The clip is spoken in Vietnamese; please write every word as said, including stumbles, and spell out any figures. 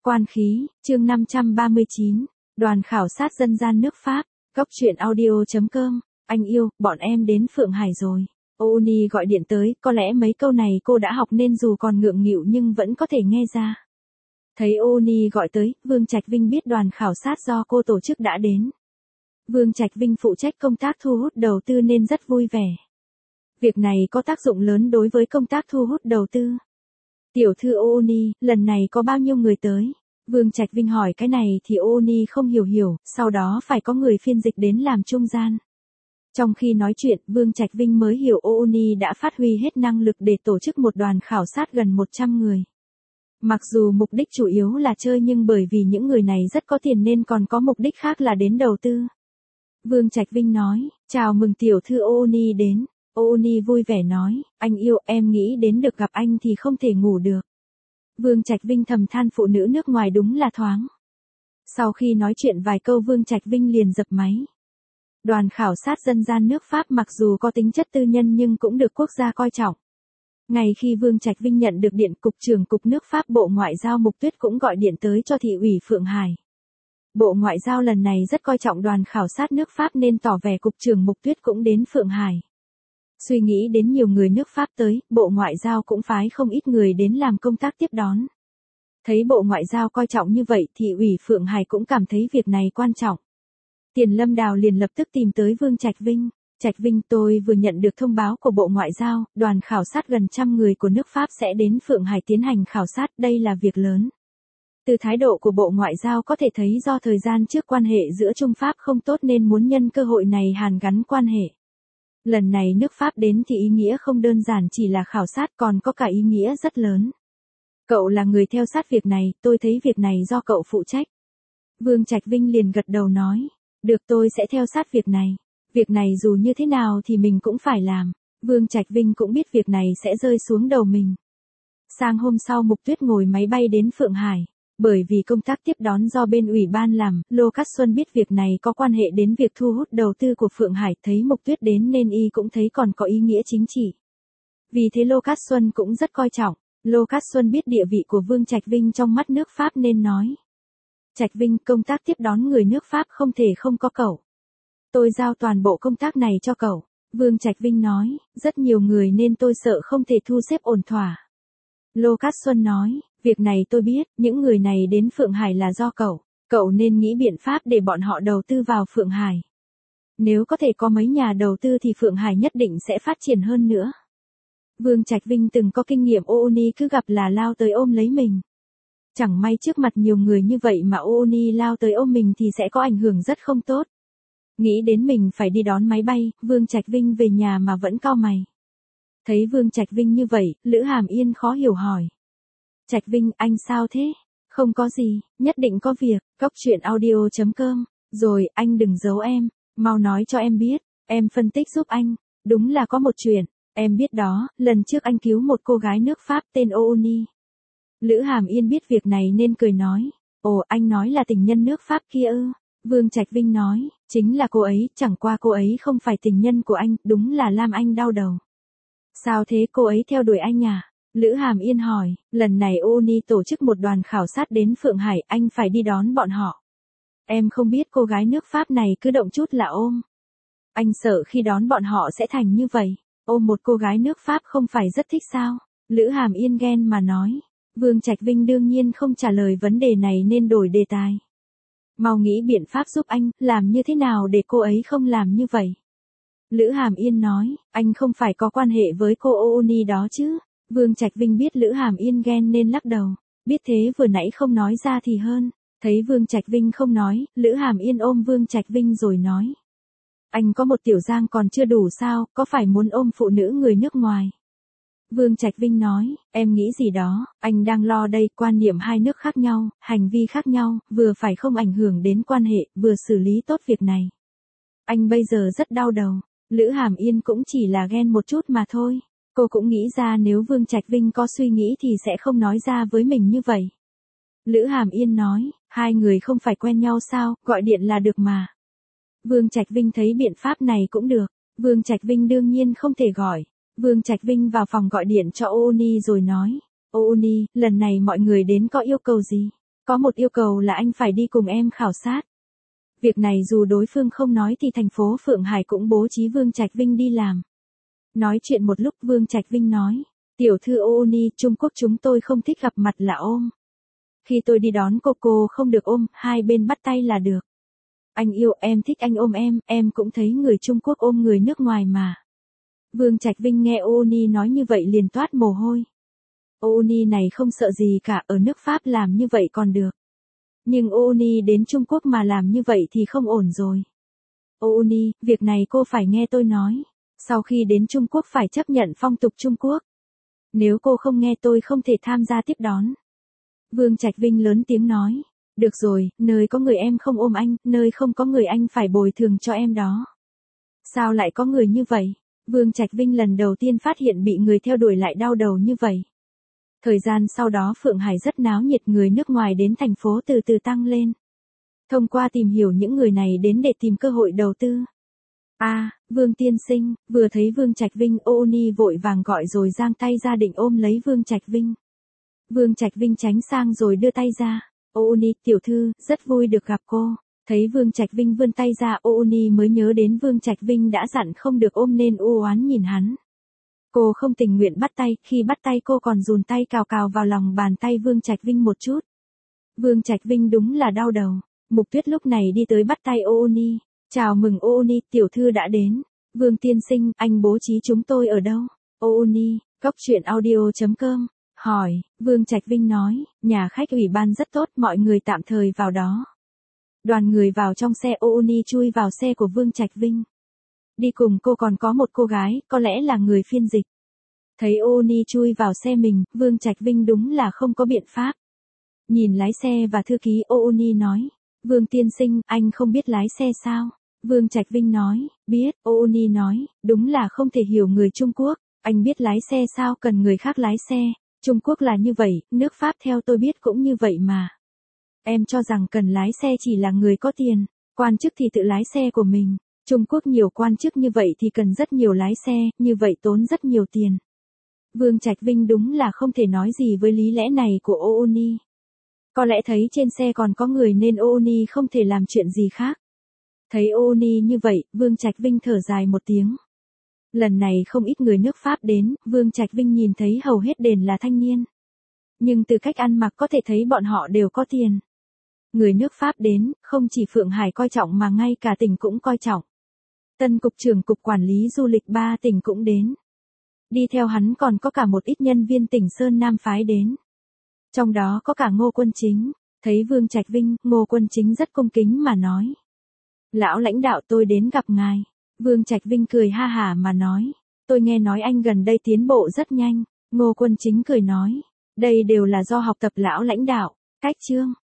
Quan khí, chương năm trăm ba mươi chín, đoàn khảo sát dân gian nước Pháp, góc truyện audio.com, anh yêu, bọn em đến Phượng Hải rồi. Oni gọi điện tới, có lẽ mấy câu này cô đã học nên dù còn ngượng nghịu nhưng vẫn có thể nghe ra. Thấy Oni gọi tới, Vương Trạch Vinh biết đoàn khảo sát do cô tổ chức đã đến. Vương Trạch Vinh phụ trách công tác thu hút đầu tư nên rất vui vẻ. Việc này có tác dụng lớn đối với công tác thu hút đầu tư. Tiểu thư Oni, lần này có bao nhiêu người tới? Vương Trạch Vinh hỏi cái này thì Oni không hiểu hiểu, sau đó phải có người phiên dịch đến làm trung gian. Trong khi nói chuyện, Vương Trạch Vinh mới hiểu Oni đã phát huy hết năng lực để tổ chức một đoàn khảo sát gần một trăm người. Mặc dù mục đích chủ yếu là chơi nhưng bởi vì những người này rất có tiền nên còn có mục đích khác là đến đầu tư. Vương Trạch Vinh nói, chào mừng tiểu thư Oni đến. Oni vui vẻ nói, anh yêu, em nghĩ đến được gặp anh thì không thể ngủ được. Vương Trạch Vinh thầm than phụ nữ nước ngoài đúng là thoáng. Sau khi nói chuyện vài câu Vương Trạch Vinh liền dập máy. Đoàn khảo sát dân gian nước Pháp mặc dù có tính chất tư nhân nhưng cũng được quốc gia coi trọng. Ngay khi Vương Trạch Vinh nhận được điện, Cục trưởng Cục nước Pháp Bộ Ngoại giao Mục Tuyết cũng gọi điện tới cho thị ủy Phượng Hải. Bộ Ngoại giao lần này rất coi trọng đoàn khảo sát nước Pháp nên tỏ vẻ Cục trưởng Mục Tuyết cũng đến Phượng Hải. Suy nghĩ đến nhiều người nước Pháp tới, Bộ Ngoại giao cũng phái không ít người đến làm công tác tiếp đón. Thấy Bộ Ngoại giao coi trọng như vậy thì ủy Phượng Hải cũng cảm thấy việc này quan trọng. Tiền Lâm Đào liền lập tức tìm tới Vương Trạch Vinh. Trạch Vinh, tôi vừa nhận được thông báo của Bộ Ngoại giao, đoàn khảo sát gần trăm người của nước Pháp sẽ đến Phượng Hải tiến hành khảo sát, đây là việc lớn. Từ thái độ của Bộ Ngoại giao có thể thấy do thời gian trước quan hệ giữa Trung Pháp không tốt nên muốn nhân cơ hội này hàn gắn quan hệ. Lần này nước Pháp đến thì ý nghĩa không đơn giản chỉ là khảo sát còn có cả ý nghĩa rất lớn. Cậu là người theo sát việc này, tôi thấy việc này do cậu phụ trách. Vương Trạch Vinh liền gật đầu nói, được tôi sẽ theo sát việc này. Việc này dù như thế nào thì mình cũng phải làm. Vương Trạch Vinh cũng biết việc này sẽ rơi xuống đầu mình. Sang hôm sau Mục Tuyết ngồi máy bay đến Phượng Hải. Bởi vì công tác tiếp đón do bên ủy ban làm, Lô Cát Xuân biết việc này có quan hệ đến việc thu hút đầu tư của Phượng Hải, thấy Mục Tuyết đến nên y cũng thấy còn có ý nghĩa chính trị. Vì thế Lô Cát Xuân cũng rất coi trọng. Lô Cát Xuân biết địa vị của Vương Trạch Vinh trong mắt nước Pháp nên nói. Trạch Vinh, công tác tiếp đón người nước Pháp không thể không có cậu. Tôi giao toàn bộ công tác này cho cậu. Vương Trạch Vinh nói, rất nhiều người nên tôi sợ không thể thu xếp ổn thỏa. Lô Cát Xuân nói, việc này tôi biết, những người này đến Phượng Hải là do cậu. Cậu nên nghĩ biện pháp để bọn họ đầu tư vào Phượng Hải. Nếu có thể có mấy nhà đầu tư thì Phượng Hải nhất định sẽ phát triển hơn nữa. Vương Trạch Vinh từng có kinh nghiệm Oni cứ gặp là lao tới ôm lấy mình. Chẳng may trước mặt nhiều người như vậy mà Oni lao tới ôm mình thì sẽ có ảnh hưởng rất không tốt. Nghĩ đến mình phải đi đón máy bay, Vương Trạch Vinh về nhà mà vẫn cau mày. Thấy Vương Trạch Vinh như vậy, Lữ Hàm Yên khó hiểu hỏi. Trạch Vinh, anh sao thế? Không có gì, nhất định có việc, góc truyện audio.com, rồi, anh đừng giấu em, mau nói cho em biết, em phân tích giúp anh, đúng là có một chuyện, em biết đó, lần trước anh cứu một cô gái nước Pháp tên Oni. Lữ Hàm Yên biết việc này nên cười nói, ồ anh nói là tình nhân nước Pháp kia ư? Vương Trạch Vinh nói, chính là cô ấy, chẳng qua cô ấy không phải tình nhân của anh, đúng là làm anh đau đầu. Sao thế, cô ấy theo đuổi anh à? Lữ Hàm Yên hỏi, lần này Oni tổ chức một đoàn khảo sát đến Phượng Hải, anh phải đi đón bọn họ. Em không biết cô gái nước Pháp này cứ động chút là ôm. Anh sợ khi đón bọn họ sẽ thành như vậy. Ôm một cô gái nước Pháp không phải rất thích sao? Lữ Hàm Yên ghen mà nói. Vương Trạch Vinh đương nhiên không trả lời vấn đề này nên đổi đề tài. Mau nghĩ biện pháp giúp anh, làm như thế nào để cô ấy không làm như vậy? Lữ Hàm Yên nói, anh không phải có quan hệ với cô Oni đó chứ? Vương Trạch Vinh biết Lữ Hàm Yên ghen nên lắc đầu, biết thế vừa nãy không nói ra thì hơn. Thấy Vương Trạch Vinh không nói, Lữ Hàm Yên ôm Vương Trạch Vinh rồi nói. Anh có một tiểu giang còn chưa đủ sao, có phải muốn ôm phụ nữ người nước ngoài? Vương Trạch Vinh nói, em nghĩ gì đó, anh đang lo đây, quan niệm hai nước khác nhau, hành vi khác nhau, vừa phải không ảnh hưởng đến quan hệ, vừa xử lý tốt việc này. Anh bây giờ rất đau đầu, Lữ Hàm Yên cũng chỉ là ghen một chút mà thôi. Cô cũng nghĩ ra nếu Vương Trạch Vinh có suy nghĩ thì sẽ không nói ra với mình như vậy. Lữ Hàm Yên nói, hai người không phải quen nhau sao, gọi điện là được mà. Vương Trạch Vinh thấy biện pháp này cũng được, Vương Trạch Vinh đương nhiên không thể gọi. Vương Trạch Vinh vào phòng gọi điện cho Oni rồi nói, Oni, lần này mọi người đến có yêu cầu gì? Có một yêu cầu là anh phải đi cùng em khảo sát. Việc này dù đối phương không nói thì thành phố Phượng Hải cũng bố trí Vương Trạch Vinh đi làm. Nói chuyện một lúc Vương Trạch Vinh nói, tiểu thư Ooni, Trung Quốc chúng tôi không thích gặp mặt là ôm. Khi tôi đi đón cô cô không được ôm, hai bên bắt tay là được. Anh yêu em thích anh ôm em, em cũng thấy người Trung Quốc ôm người nước ngoài mà. Vương Trạch Vinh nghe Ooni nói như vậy liền toát mồ hôi. Ooni này không sợ gì cả, ở nước Pháp làm như vậy còn được. Nhưng Ooni đến Trung Quốc mà làm như vậy thì không ổn rồi. Ooni, việc này cô phải nghe tôi nói. Sau khi đến Trung Quốc phải chấp nhận phong tục Trung Quốc. Nếu cô không nghe tôi không thể tham gia tiếp đón. Vương Trạch Vinh lớn tiếng nói. Được rồi, nơi có người em không ôm anh, nơi không có người anh phải bồi thường cho em đó. Sao lại có người như vậy? Vương Trạch Vinh lần đầu tiên phát hiện bị người theo đuổi lại đau đầu như vậy. Thời gian sau đó Phượng Hải rất náo nhiệt, người nước ngoài đến thành phố từ từ tăng lên. Thông qua tìm hiểu những người này đến để tìm cơ hội đầu tư. A, à, Vương tiên sinh, vừa thấy Vương Trạch Vinh, Ooni vội vàng gọi rồi giang tay ra định ôm lấy Vương Trạch Vinh. Vương Trạch Vinh tránh sang rồi đưa tay ra. Ooni, tiểu thư, rất vui được gặp cô. Thấy Vương Trạch Vinh vươn tay ra, Ooni mới nhớ đến Vương Trạch Vinh đã dặn không được ôm nên u oán nhìn hắn. Cô không tình nguyện bắt tay, khi bắt tay cô còn dùn tay cào cào vào lòng bàn tay Vương Trạch Vinh một chút. Vương Trạch Vinh đúng là đau đầu. Mục Tuyết lúc này đi tới bắt tay Ooni. Chào mừng Ooni, tiểu thư đã đến. Vương tiên sinh, anh bố trí chúng tôi ở đâu? Ooni, Cốc Truyện Audio chấm com. Hỏi, Vương Trạch Vinh nói, nhà khách ủy ban rất tốt, mọi người tạm thời vào đó. Đoàn người vào trong xe, Ooni chui vào xe của Vương Trạch Vinh. Đi cùng cô còn có một cô gái, có lẽ là người phiên dịch. Thấy Ooni chui vào xe mình, Vương Trạch Vinh đúng là không có biện pháp. Nhìn lái xe và thư ký, Ooni nói, Vương tiên sinh, anh không biết lái xe sao? Vương Trạch Vinh nói, biết. Ooni nói, đúng là không thể hiểu người Trung Quốc. Anh biết lái xe sao, cần người khác lái xe. Trung Quốc là như vậy, nước Pháp theo tôi biết cũng như vậy mà. Em cho rằng cần lái xe chỉ là người có tiền, quan chức thì tự lái xe của mình. Trung Quốc nhiều quan chức như vậy thì cần rất nhiều lái xe, như vậy tốn rất nhiều tiền. Vương Trạch Vinh đúng là không thể nói gì với lý lẽ này của Ooni. Có lẽ thấy trên xe còn có người nên Ooni không thể làm chuyện gì khác. Thấy Ooni như vậy, Vương Trạch Vinh thở dài một tiếng. Lần này không ít người nước Pháp đến, Vương Trạch Vinh nhìn thấy hầu hết đền là thanh niên. Nhưng từ cách ăn mặc có thể thấy bọn họ đều có tiền. Người nước Pháp đến, không chỉ Phượng Hải coi trọng mà ngay cả tỉnh cũng coi trọng. Tân cục trưởng cục quản lý du lịch ba tỉnh cũng đến. Đi theo hắn còn có cả một ít nhân viên tỉnh Sơn Nam phái đến. Trong đó có cả Ngô Quân Chính. Thấy Vương Trạch Vinh, Ngô Quân Chính rất cung kính mà nói. Lão lãnh đạo, tôi đến gặp ngài. Vương Trạch Vinh cười ha hả mà nói. Tôi nghe nói anh gần đây tiến bộ rất nhanh. Ngô Quân Chính cười nói. Đây đều là do học tập lão lãnh đạo. Cách chương.